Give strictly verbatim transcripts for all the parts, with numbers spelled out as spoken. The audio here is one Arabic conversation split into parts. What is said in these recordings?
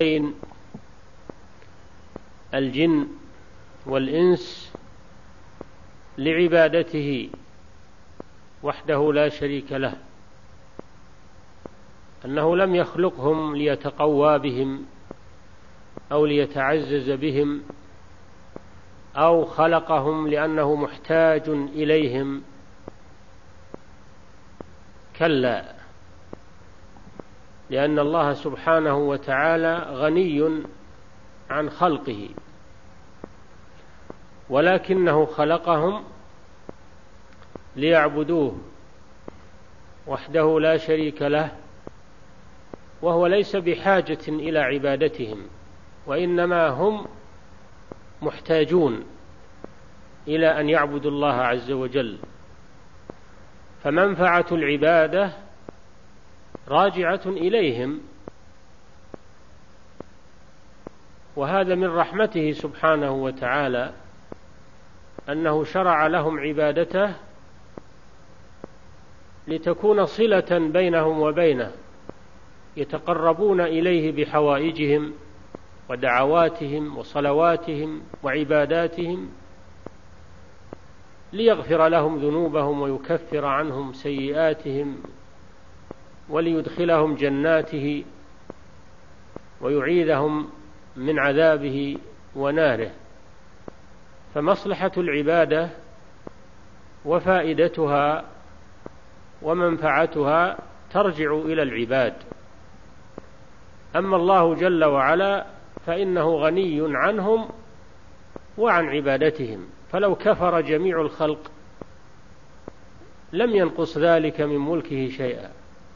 بين الجن والإنس لعبادته وحده لا شريك له، أنه لم يخلقهم ليتقوى بهم أو ليتعزز بهم أو خلقهم لأنه محتاج إليهم، كلا، لأن الله سبحانه وتعالى غني عن خلقه، ولكنه خلقهم ليعبدوه وحده لا شريك له، وهو ليس بحاجة إلى عبادتهم، وإنما هم محتاجون إلى أن يعبدوا الله عز وجل. فمنفعة العبادة راجعة إليهم، وهذا من رحمته سبحانه وتعالى أنه شرع لهم عبادته لتكون صلة بينهم وبينه، يتقربون إليه بحوائجهم ودعواتهم وصلواتهم وعباداتهم، ليغفر لهم ذنوبهم ويكفر عنهم سيئاتهم وليدخلهم جناته ويعيذهم من عذابه وناره. فمصلحة العبادة وفائدتها ومنفعتها ترجع إلى العباد. أما الله جل وعلا فإنه غني عنهم وعن عبادتهم، فلو كفر جميع الخلق لم ينقص ذلك من ملكه شيئا،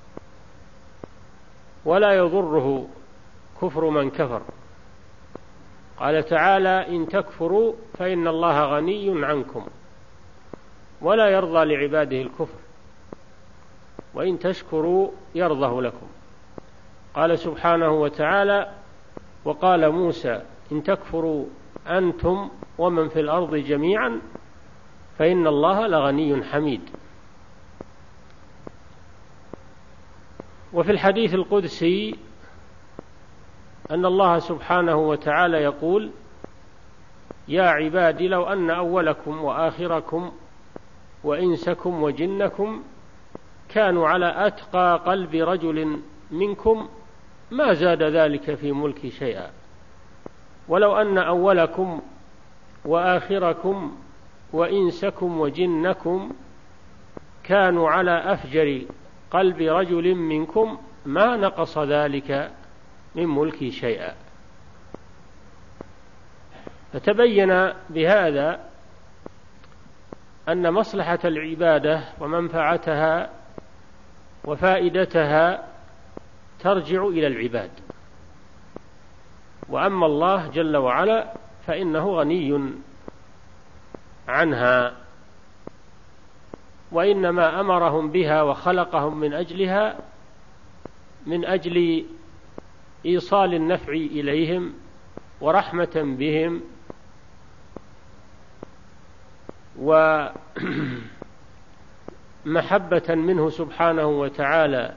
ولا يضره كفر من كفر. قال تعالى: إن تكفروا فإن الله غني عنكم ولا يرضى لعباده الكفر، وإن تشكروا يرضه لكم. قال سبحانه وتعالى: وقال موسى: إن تكفروا أنتم ومن في الأرض جميعا فإن الله لغني حميد. وفي الحديث القدسي أن الله سبحانه وتعالى يقول: يا عبادي لو أن أولكم وآخركم وإنسكم وجنكم كانوا على أتقى قلب رجل منكم ما زاد ذلك في ملكي شيئا، ولو أن أولكم وآخركم وإنسكم وجنكم كانوا على أفجر قلب رجل منكم ما نقص ذلك من ملكي شيئا. فتبين بهذا أن مصلحة العبادة ومنفعتها وفائدتها ترجع إلى العباد، وأما الله جل وعلا فإنه غني عنها، وإنما أمرهم بها وخلقهم من أجلها من أجل إيصال النفع إليهم ورحمة بهم ومحبة منه سبحانه وتعالى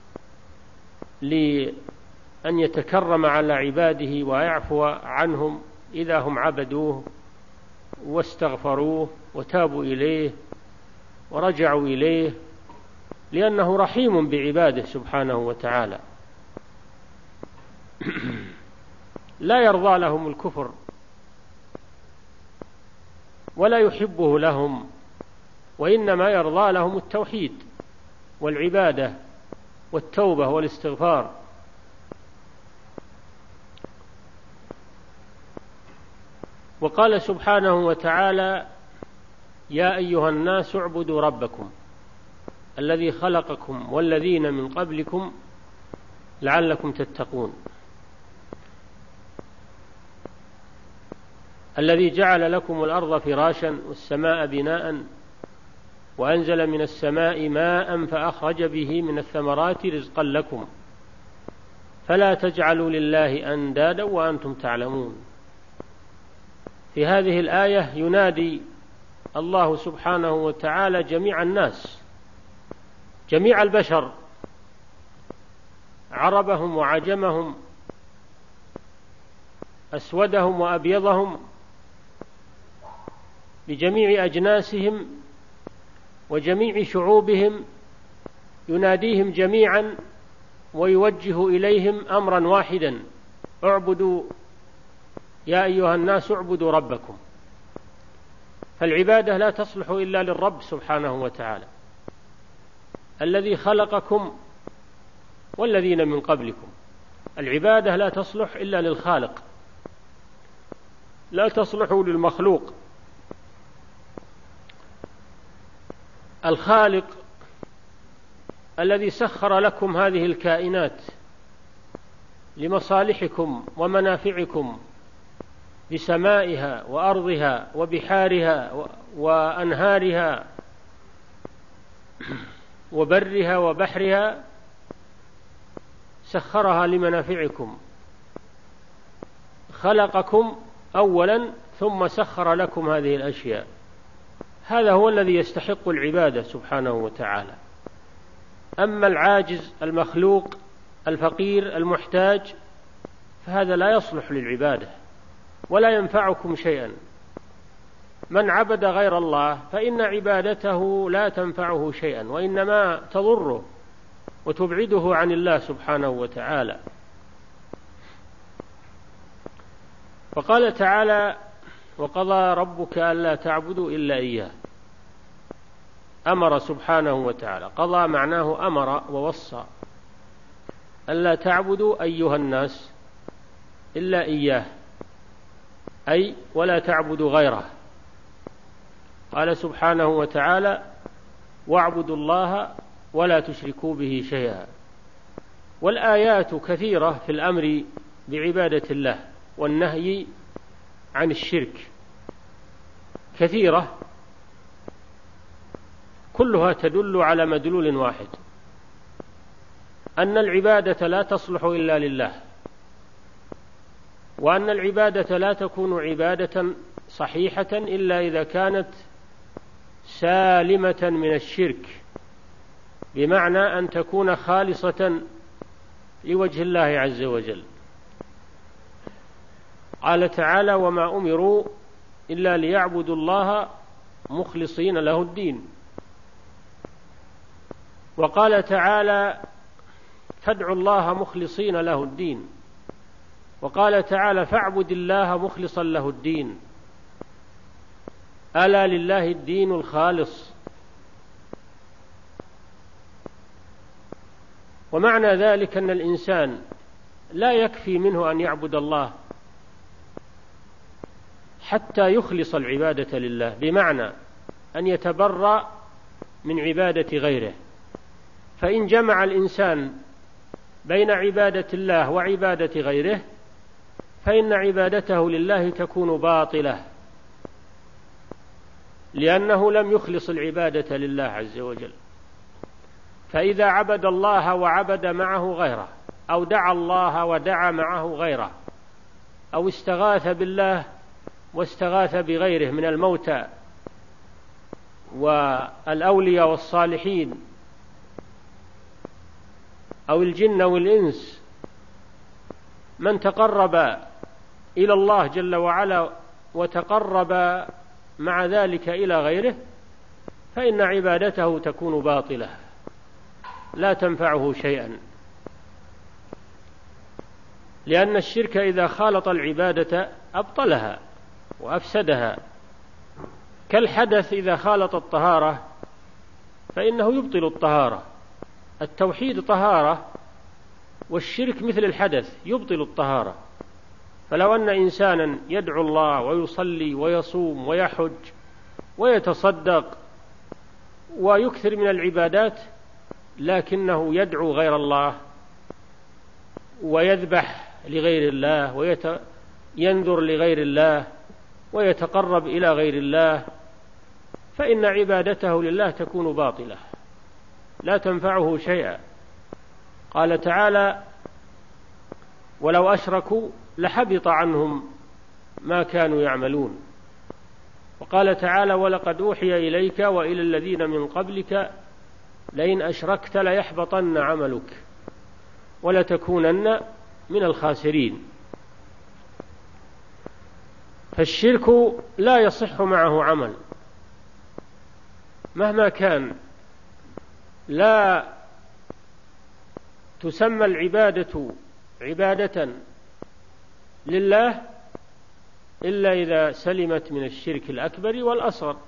لأن يتكرم على عباده ويعفو عنهم إذا هم عبدوه واستغفروه وتابوا إليه ورجعوا إليه، لأنه رحيم بعباده سبحانه وتعالى. لا يرضى لهم الكفر ولا يحبه لهم، وإنما يرضى لهم التوحيد والعبادة والتوبة والاستغفار. وقال سبحانه وتعالى: يا أيها الناس اعبدوا ربكم الذي خلقكم والذين من قبلكم لعلكم تتقون، الذي جعل لكم الأرض فراشا والسماء بناء وأنزل من السماء ماء فأخرج به من الثمرات رزقا لكم فلا تجعلوا لله أندادا وأنتم تعلمون. في هذه الآية ينادي الله سبحانه وتعالى جميع الناس، جميع البشر، عربهم وعجمهم أسودهم وأبيضهم بجميع أجناسهم وجميع شعوبهم، يناديهم جميعا ويوجه إليهم أمرا واحدا: اعبدوا يا أيها الناس اعبدوا ربكم. فالعبادة لا تصلح إلا للرب سبحانه وتعالى الذي خلقكم والذين من قبلكم. العبادة لا تصلح إلا للخالق، لا تصلح للمخلوق. الخالق الذي سخر لكم هذه الكائنات لمصالحكم ومنافعكم بسمائها وأرضها وبحارها وأنهارها وبرها وبحرها، سخرها لمنافعكم. خلقكم أولا ثم سخر لكم هذه الأشياء. هذا هو الذي يستحق العبادة سبحانه وتعالى. أما العاجز المخلوق الفقير المحتاج فهذا لا يصلح للعبادة ولا ينفعكم شيئا. من عبد غير الله فإن عبادته لا تنفعه شيئا، وإنما تضره وتبعده عن الله سبحانه وتعالى. فقال تعالى: وقضى ربك ألا تعبدوا إلا إياه. أمر سبحانه وتعالى، قضى معناه أمر ووصى، ألا تعبدوا أيها الناس إلا إياه، أي ولا تعبدوا غيره. قال سبحانه وتعالى: واعبدوا الله ولا تشركوا به شيئا. والآيات كثيرة في الأمر بعبادة الله والنهي عن الشرك، كثيرة كلها تدل على مدلول واحد: أن العبادة لا تصلح إلا لله، وأن العبادة لا تكون عبادة صحيحة إلا إذا كانت سالمة من الشرك، بمعنى أن تكون خالصة لوجه الله عز وجل. قال تعالى: وما أمروا إلا ليعبدوا الله مخلصين له الدين. وقال تعالى: فادعوا الله مخلصين له الدين. وقال تعالى: فاعبد الله مخلصا له الدين. ألا لله الدين الخالص. ومعنى ذلك أن الإنسان لا يكفي منه أن يعبد الله حتى يخلص العبادة لله، بمعنى أن يتبرأ من عبادة غيره. فإن جمع الإنسان بين عبادة الله وعبادة غيره فإن عبادته لله تكون باطلة، لأنه لم يخلص العبادة لله عز وجل. فإذا عبد الله وعبد معه غيره، أو دعا الله ودعا معه غيره، أو استغاث بالله واستغاث بغيره من الموتى والأولياء والصالحين أو الجن والإنس، من تقرب إلى الله جل وعلا وتقرب مع ذلك إلى غيره فإن عبادته تكون باطلة لا تنفعه شيئا، لأن الشرك إذا خالط العبادة أبطلها وأفسدها، كالحدث إذا خالط الطهارة فإنه يبطل الطهارة. التوحيد طهارة، والشرك مثل الحدث يبطل الطهارة. فلو أن إنسانا يدعو الله ويصلي ويصوم ويحج ويتصدق ويكثر من العبادات لكنه يدعو غير الله ويذبح لغير الله وينذر لغير الله ويتقرب إلى غير الله فإن عبادته لله تكون باطلة لا تنفعه شيئا. قال تعالى: ولو أشركوا لحبط عنهم ما كانوا يعملون. وقال تعالى: ولقد أوحي إليك وإلى الذين من قبلك لئن أشركت ليحبطن عملك ولتكونن من الخاسرين. فالشرك لا يصح معه عمل مهما كان، لا تسمى العبادة عبادة لله إلا إذا سلمت من الشرك الأكبر والأصغر.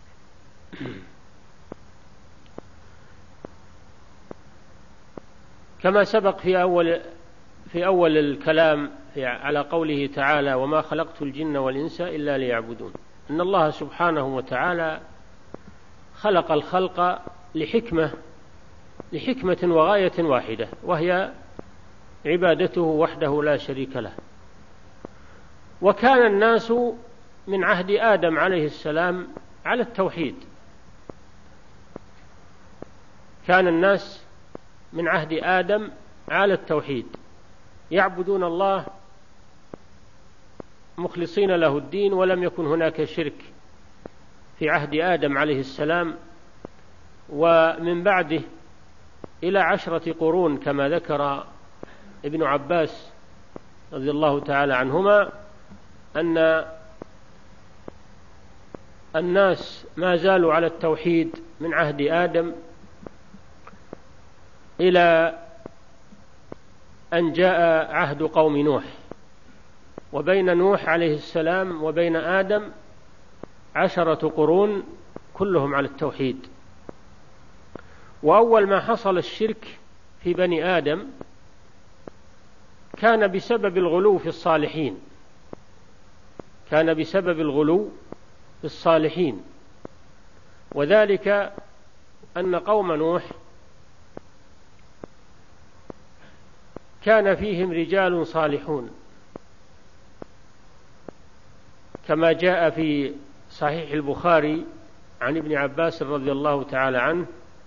كما سبق في أول في أول الكلام على قوله تعالى: وما خلقت الجن والإنس إلا ليعبدون، أن الله سبحانه وتعالى خلق الخلق لحكمة لحكمة وغاية واحدة، وهي عبادته وحده لا شريك له. وكان الناس من عهد آدم عليه السلام على التوحيد، كان الناس من عهد آدم على التوحيد، يعبدون الله مخلصين له الدين، ولم يكن هناك شرك في عهد آدم عليه السلام. ومن بعده إلى عشرة قرون كما ذكر ابن عباس رضي الله تعالى عنهما أن الناس ما زالوا على التوحيد من عهد آدم إلى أن جاء عهد قوم نوح، وبين نوح عليه السلام وبين آدم عشرة قرون كلهم على التوحيد. وأول ما حصل الشرك في بني آدم كان بسبب الغلو في الصالحين، كان بسبب الغلو في الصالحين، وذلك أن قوم نوح كان فيهم رجال صالحون، كما جاء في صحيح البخاري عن ابن عباس رضي الله تعالى عنه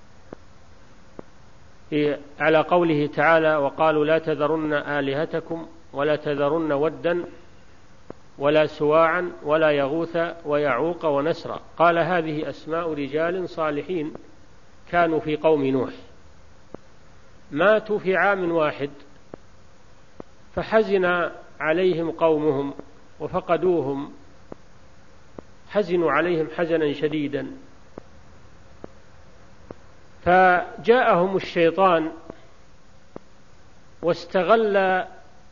على قوله تعالى: وقالوا لا تذرن آلهتكم ولا تذرن ودا ولا سواعا ولا يغوث ويعوق ونسرا. قال: هذه أسماء رجال صالحين كانوا في قوم نوح، ماتوا في عام واحد، فحزن عليهم قومهم وفقدوهم، حزنوا عليهم حزنا شديدا، فجاءهم الشيطان واستغل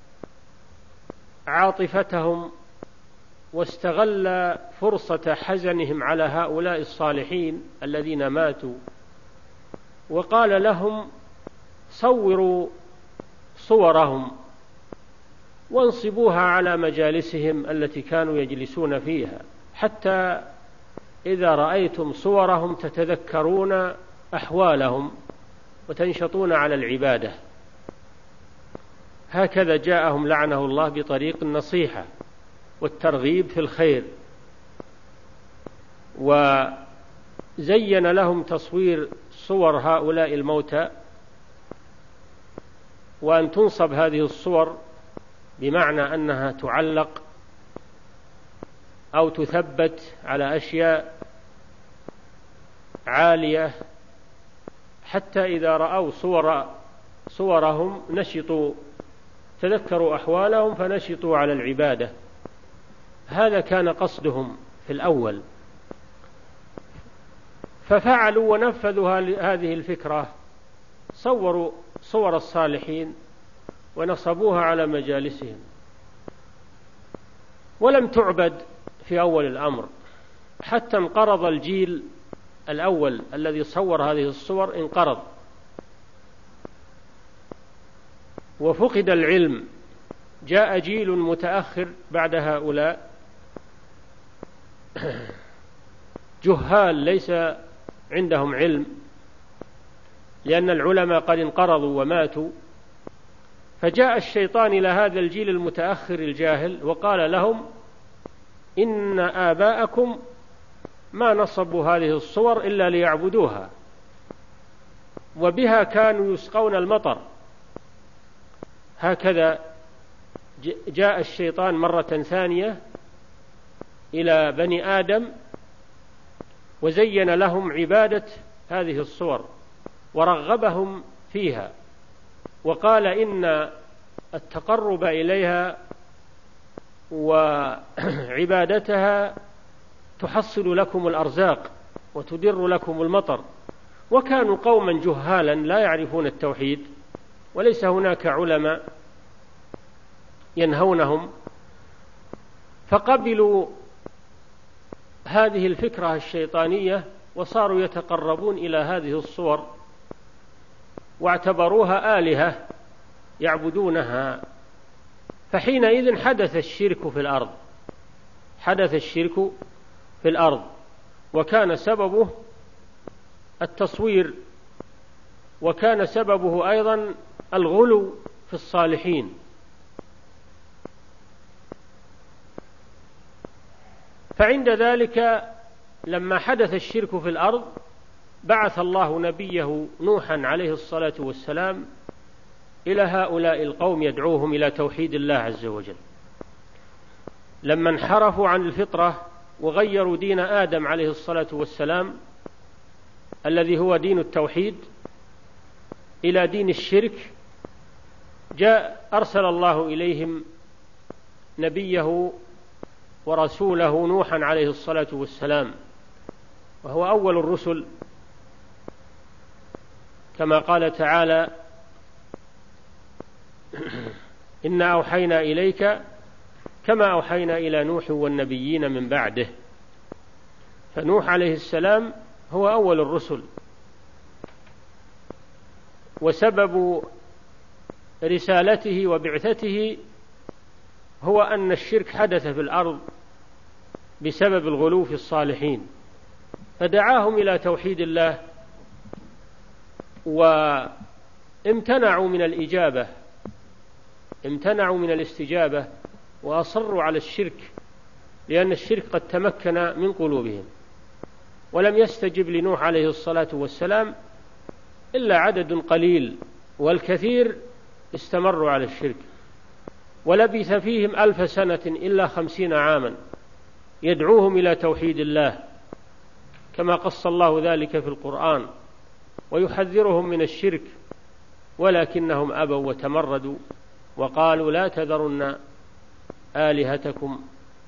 عاطفتهم واستغل فرصة حزنهم على هؤلاء الصالحين الذين ماتوا، وقال لهم: صوروا صورهم وانصبوها على مجالسهم التي كانوا يجلسون فيها، حتى إذا رأيتم صورهم تتذكرون أحوالهم وتنشطون على العبادة. هكذا جاءهم لعنه الله بطريق النصيحة والترغيب في الخير، وزين لهم تصوير صور هؤلاء الموتى، وأن تنصب هذه الصور بمعنى أنها تعلق أو تثبت على أشياء عالية، حتى إذا رأوا صور صورهم نشطوا، تذكروا أحوالهم فنشطوا على العبادة. هذا كان قصدهم في الأول، ففعلوا ونفذوا هذه الفكرة، صوروا صور الصالحين ونصبوها على مجالسهم، ولم تعبد في أول الأمر، حتى انقرض الجيل الأول الذي صور هذه الصور، انقرض وفقد العلم. جاء جيل متأخر بعد هؤلاء جهال ليس عندهم علم، لأن العلماء قد انقرضوا وماتوا، فجاء الشيطان إلى هذا الجيل المتأخر الجاهل وقال لهم: إن آباءكم ما نصبوا هذه الصور إلا ليعبدوها، وبها كانوا يسقون المطر. هكذا جاء الشيطان مرة ثانية إلى بني آدم وزين لهم عبادة هذه الصور ورغبهم فيها، وقال: إن التقرب إليها وعبادتها تحصل لكم الأرزاق وتدر لكم المطر، وكانوا قوما جهالا لا يعرفون التوحيد، وليس هناك علماء ينهونهم، فقبلوا هذه الفكرة الشيطانية وصاروا يتقربون إلى هذه الصور واعتبروها آلهة يعبدونها. فحينئذ حدث الشرك في الأرض حدث الشرك في الأرض وكان سببه التصوير، وكان سببه أيضا الغلو في الصالحين. فعند ذلك لما حدث الشرك في الأرض بعث الله نبيه نوحا عليه الصلاة والسلام إلى هؤلاء القوم يدعوهم إلى توحيد الله عز وجل. لما انحرفوا عن الفطرة وغيروا دين آدم عليه الصلاة والسلام الذي هو دين التوحيد إلى دين الشرك، جاء أرسل الله إليهم نبيه ورسوله نوحا عليه الصلاة والسلام، وهو أول الرسل، كما قال تعالى: إنا أوحينا إليك كما أوحينا إلى نوح والنبيين من بعده. فنوح عليه السلام هو أول الرسل، وسبب رسالته وبعثته هو أن الشرك حدث في الأرض بسبب الغلو في الصالحين، فدعاهم إلى توحيد الله وامتنعوا من الإجابة امتنعوا من الاستجابة وأصروا على الشرك، لأن الشرك قد تمكن من قلوبهم، ولم يستجب لنوح عليه الصلاة والسلام إلا عدد قليل، والكثير استمروا على الشرك، ولبث فيهم ألف سنة إلا خمسين عاما يدعوهم إلى توحيد الله، كما قص الله ذلك في القرآن، ويحذرهم من الشرك، ولكنهم أبوا وتمردوا وقالوا: لا تذرن آلهتكم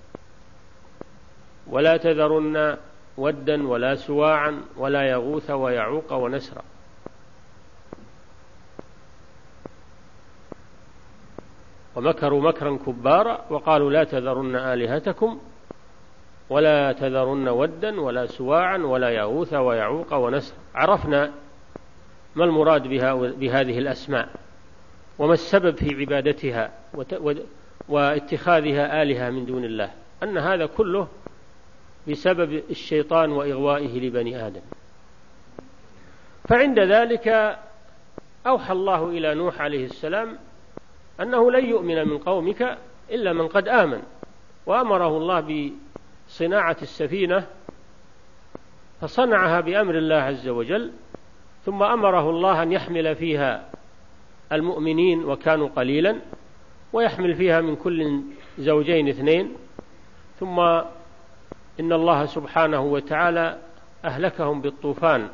ولا تذرن ودا ولا سواعا ولا يغوث ويعوق ونسرا. ومكروا مكرا كبارا وقالوا: لا تذرن آلهتكم ولا تذرن ودا ولا سواعا ولا يغوث ويعوق ونسرا. عرفنا ما المراد بها بهذه الأسماء، وما السبب في عبادتها واتخاذها آلهة من دون الله، أن هذا كله بسبب الشيطان وإغوائه لبني آدم. فعند ذلك أوحى الله إلى نوح عليه السلام أنه لن يؤمن من قومك إلا من قد آمن، وأمره الله بصناعة السفينة، فصنعها بأمر الله عز وجل، ثم أمره الله أن يحمل فيها المؤمنين وكانوا قليلا، ويحمل فيها من كل زوجين اثنين، ثم إن الله سبحانه وتعالى أهلكهم بالطوفان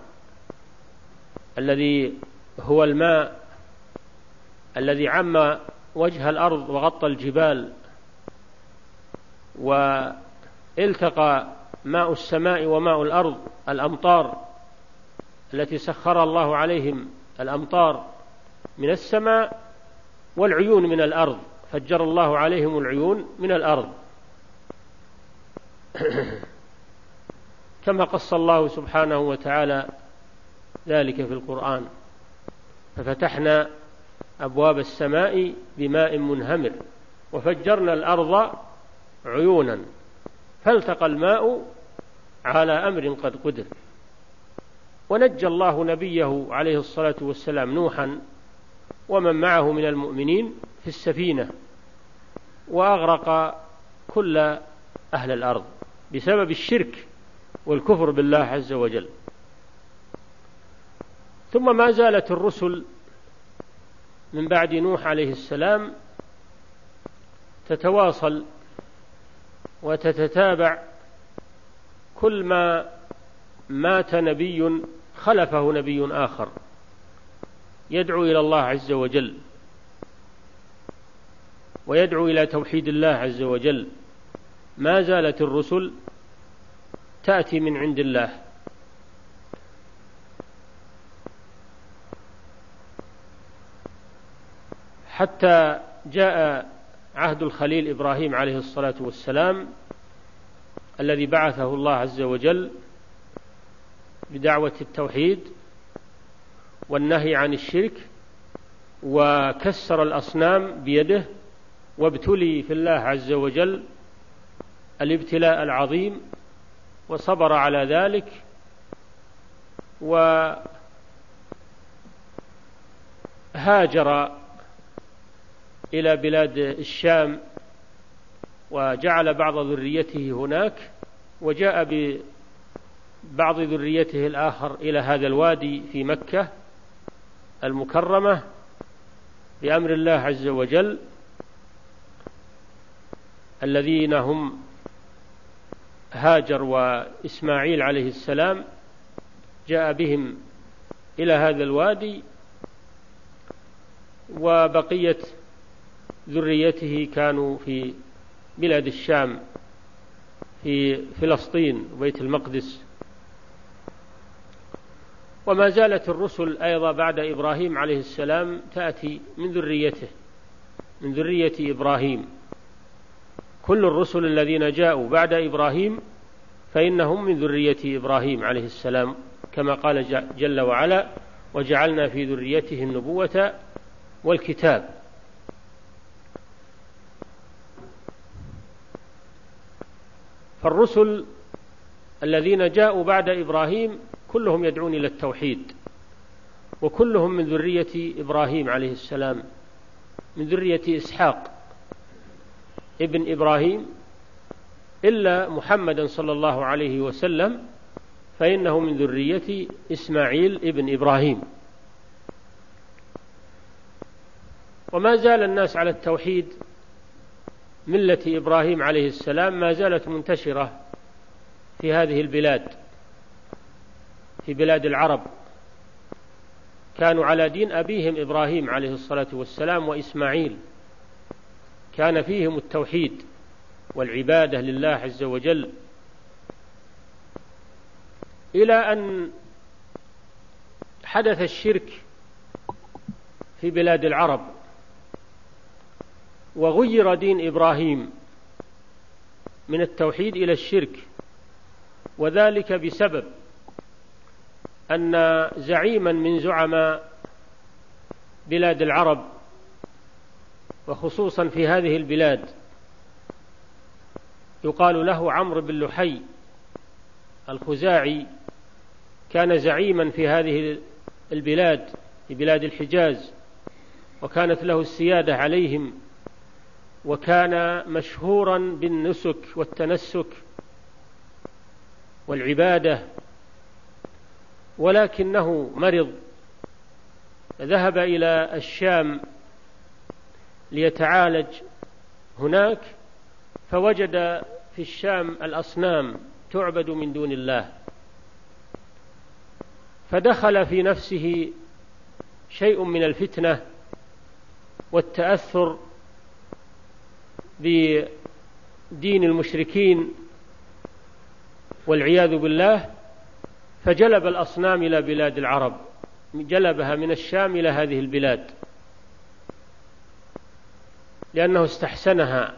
الذي هو الماء الذي عم وجه الأرض وغطى الجبال، والتقى ماء السماء وماء الأرض، الأمطار التي سخر الله عليهم، الأمطار من السماء والعيون من الأرض، فجر الله عليهم العيون من الأرض كما قص الله سبحانه وتعالى ذلك في القرآن: ففتحنا أبواب السماء بماء منهمر وفجرنا الأرض عيونا فالتقى الماء على أمر قد قدر. ونجى الله نبيه عليه الصلاة والسلام نوحا ومن معه من المؤمنين في السفينة، وأغرق كل أهل الأرض بسبب الشرك والكفر بالله عز وجل. ثم ما زالت الرسل من بعد نوح عليه السلام تتواصل وتتتابع، كل ما مات نبي خلفه نبي آخر يدعو إلى الله عز وجل، ويدعو إلى توحيد الله عز وجل. ما زالت الرسل تأتي من عند الله. حتى جاء عهد الخليل إبراهيم عليه الصلاة والسلام الذي بعثه الله عز وجل بدعوة التوحيد والنهي عن الشرك، وكسر الأصنام بيده، وابتلي في الله عز وجل الابتلاء العظيم وصبر على ذلك، وهاجر إلى بلاد الشام وجعل بعض ذريته هناك، وجاء ببعض ذريته الآخر إلى هذا الوادي في مكة المكرمة بأمر الله عز وجل، الذين هم هاجر وإسماعيل عليه السلام، جاء بهم إلى هذا الوادي، وبقية ذريته كانوا في بلاد الشام في فلسطين وبيت المقدس. وما زالت الرسل أيضا بعد إبراهيم عليه السلام تأتي من ذريته، من ذرية إبراهيم. كل الرسل الذين جاءوا بعد إبراهيم فإنهم من ذرية إبراهيم عليه السلام، كما قال جل وعلا: وجعلنا في ذريته النبوة والكتاب. فالرسل الذين جاءوا بعد إبراهيم كلهم يدعون إلى التوحيد، وكلهم من ذرية إبراهيم عليه السلام، من ذرية إسحاق ابن إبراهيم، إلا محمدا صلى الله عليه وسلم فإنه من ذرية إسماعيل ابن إبراهيم. وما زال الناس على التوحيد. ملة إبراهيم عليه السلام ما زالت منتشرة في هذه البلاد، في بلاد العرب، كانوا على دين أبيهم إبراهيم عليه الصلاة والسلام وإسماعيل، كان فيهم التوحيد والعبادة لله عز وجل، إلى أن حدث الشرك في بلاد العرب، وغير دين إبراهيم من التوحيد إلى الشرك، وذلك بسبب أن زعيما من زعماء بلاد العرب، وخصوصا في هذه البلاد، يقال له عمرو بن لحي الخزاعي، كان زعيما في هذه البلاد، في بلاد الحجاز، وكانت له السيادة عليهم، وكان مشهورا بالنسك والتنسك والعبادة، ولكنه مرض، ذهب إلى الشام ليتعالج هناك، فوجد في الشام الأصنام تعبد من دون الله، فدخل في نفسه شيء من الفتنة والتأثر بدين المشركين والعياذ بالله، فجلب الأصنام إلى بلاد العرب، جلبها من الشام إلى هذه البلاد، لأنه استحسنها.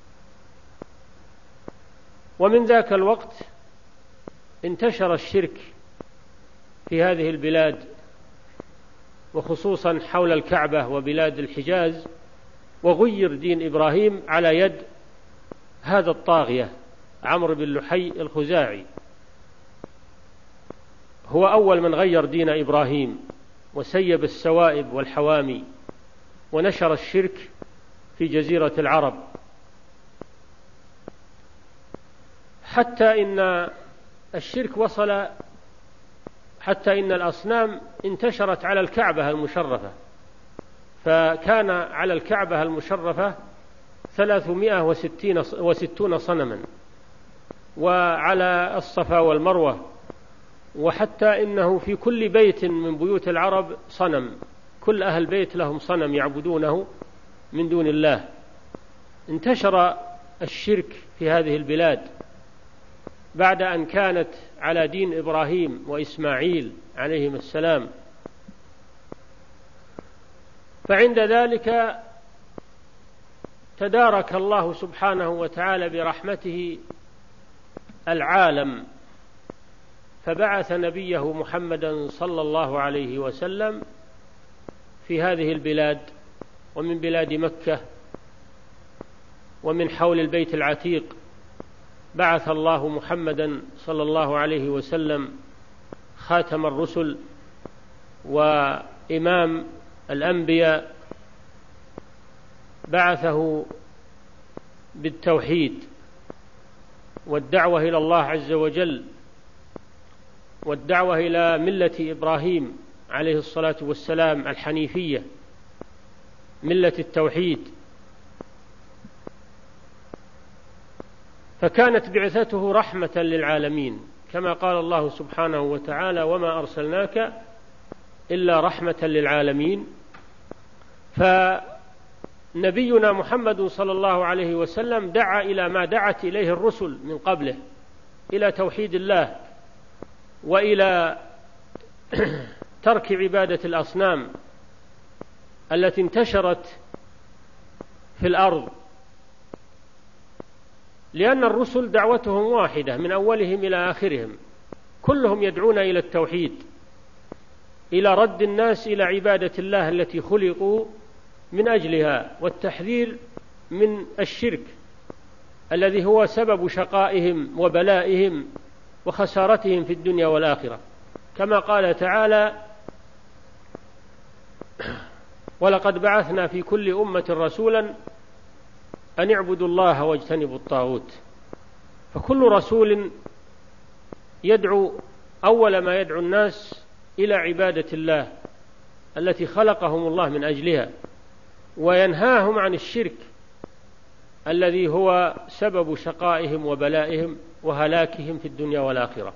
ومن ذاك الوقت انتشر الشرك في هذه البلاد، وخصوصا حول الكعبة وبلاد الحجاز، وغير دين إبراهيم على يد هذا الطاغية عمرو بن لحي الخزاعي. هو أول من غير دين إبراهيم وسيب السوائب والحوامي، ونشر الشرك في جزيرة العرب، حتى إن الشرك وصل حتى إن الأصنام انتشرت على الكعبة المشرفة، فكان على الكعبة المشرفة ثلاثمائة وستون صنما، وعلى الصفا والمروة، وحتى إنه في كل بيت من بيوت العرب صنم، كل أهل بيت لهم صنم يعبدونه من دون الله. انتشر الشرك في هذه البلاد بعد أن كانت على دين إبراهيم وإسماعيل عليهما السلام. فعند ذلك تدارك الله سبحانه وتعالى برحمته العالم، فبعث نبيه محمدا صلى الله عليه وسلم في هذه البلاد، ومن بلاد مكة ومن حول البيت العتيق بعث الله محمدا صلى الله عليه وسلم خاتم الرسل وإمام الأنبياء، بعثه بالتوحيد والدعوة إلى الله عز وجل، والدعوة إلى ملة إبراهيم عليه الصلاة والسلام الحنيفية، ملة التوحيد. فكانت بعثته رحمة للعالمين، كما قال الله سبحانه وتعالى: وما أرسلناك إلا رحمة للعالمين. فنبينا محمد صلى الله عليه وسلم دعا إلى ما دعت إليه الرسل من قبله، إلى توحيد الله وإلى ترك عبادة الأصنام التي انتشرت في الأرض، لأن الرسل دعوتهم واحدة من أولهم إلى آخرهم، كلهم يدعون إلى التوحيد، إلى رد الناس إلى عبادة الله التي خلقوا من أجلها، والتحذير من الشرك الذي هو سبب شقائهم وبلائهم وخسارتهم في الدنيا والآخرة، كما قال تعالى: ولقد بعثنا في كل أمة رسولا أن اعبدوا الله واجتنبوا الطاغوت. فكل رسول يدعو أول ما يدعو الناس إلى عبادة الله التي خلقهم الله من أجلها، وينهاهم عن الشرك الذي هو سبب شقائهم وبلائهم وهلاكهم في الدنيا والآخرة،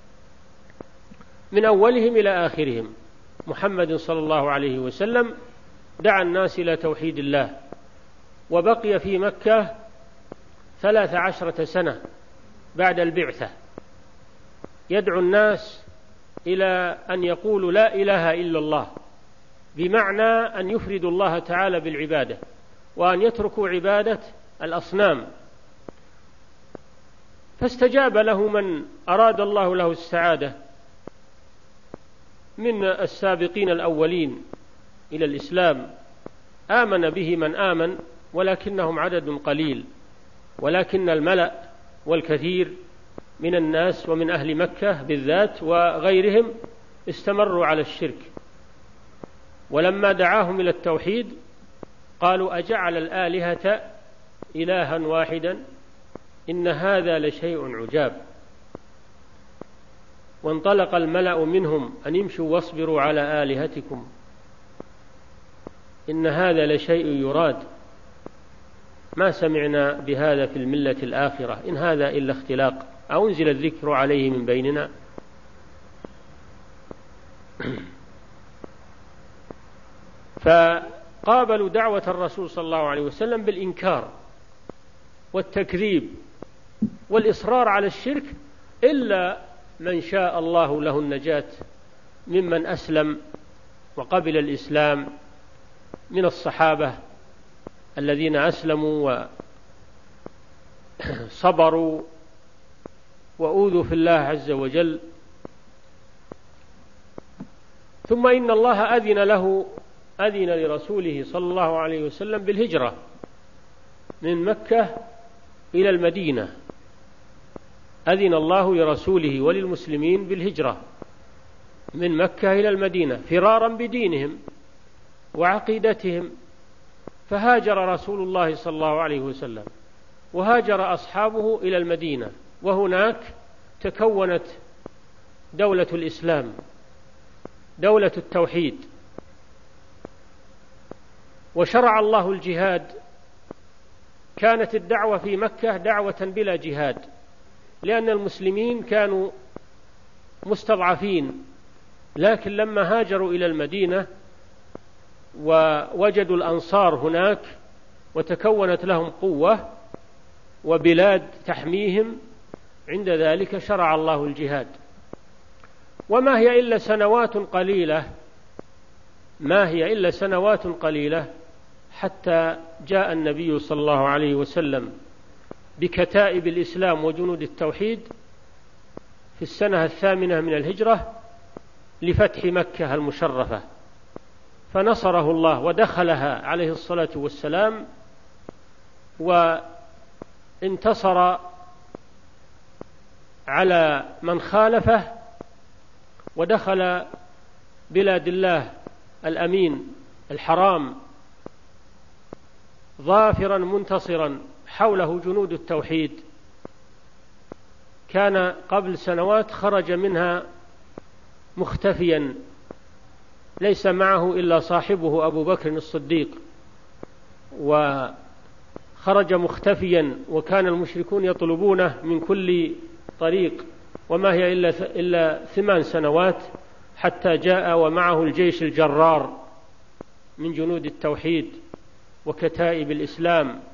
من أولهم إلى آخرهم. محمد صلى الله عليه وسلم دعا الناس إلى توحيد الله، وبقي في مكة ثلاث عشرة سنة بعد البعثة يدعو الناس إلى أن يقولوا لا إله إلا الله، بمعنى أن يفردوا الله تعالى بالعبادة، وأن يتركوا عبادة الأصنام. فاستجاب له من أراد الله له السعادة من السابقين الأولين إلى الإسلام، آمن به من آمن، ولكنهم عدد قليل، ولكن الملأ والكثير من الناس ومن أهل مكة بالذات وغيرهم استمروا على الشرك. ولما دعاهم إلى التوحيد قالوا: أجعل الآلهة إلها واحدا إن هذا لشيء عجاب. وانطلق الملأ منهم أن امشوا واصبروا على آلهتكم إن هذا لشيء يراد ما سمعنا بهذا في الملة الآخرة إن هذا إلا اختلاق أو أنزل الذكر عليه من بيننا. فقابلوا دعوة الرسول صلى الله عليه وسلم بالإنكار والتكذيب والإصرار على الشرك، إلا من شاء الله له النجاة ممن أسلم وقبل الإسلام من الصحابة الذين أسلموا وصبروا وأوذوا في الله عز وجل. ثم إن الله أذن له أذن لرسوله صلى الله عليه وسلم بالهجرة من مكة إلى المدينة، أذن الله لرسوله وللمسلمين بالهجرة من مكة إلى المدينة فرارا بدينهم وعقيدتهم. فهاجر رسول الله صلى الله عليه وسلم وهاجر أصحابه إلى المدينة، وهناك تكونت دولة الإسلام، دولة التوحيد، وشرع الله الجهاد. كانت الدعوة في مكة دعوة بلا جهاد، لأن المسلمين كانوا مستضعفين، لكن لما هاجروا إلى المدينة ووجدوا الأنصار هناك وتكونت لهم قوة وبلاد تحميهم، عند ذلك شرع الله الجهاد. وما هي إلا سنوات قليلة ما هي إلا سنوات قليلة حتى جاء النبي صلى الله عليه وسلم بكتائب الإسلام وجنود التوحيد في السنة الثامنة من الهجرة لفتح مكة المشرفة، فنصره الله ودخلها عليه الصلاة والسلام، وانتصر على من خالفه، ودخل بلاد الله الأمين الحرام ظافرا منتصرا، حوله جنود التوحيد. كان قبل سنوات خرج منها مختفيا، ليس معه إلا صاحبه أبو بكر الصديق، وخرج مختفيا، وكان المشركون يطلبونه من كل طريق، وما هي إلا إلا ثمان سنوات حتى جاء ومعه الجيش الجرار من جنود التوحيد وكتائب الإسلام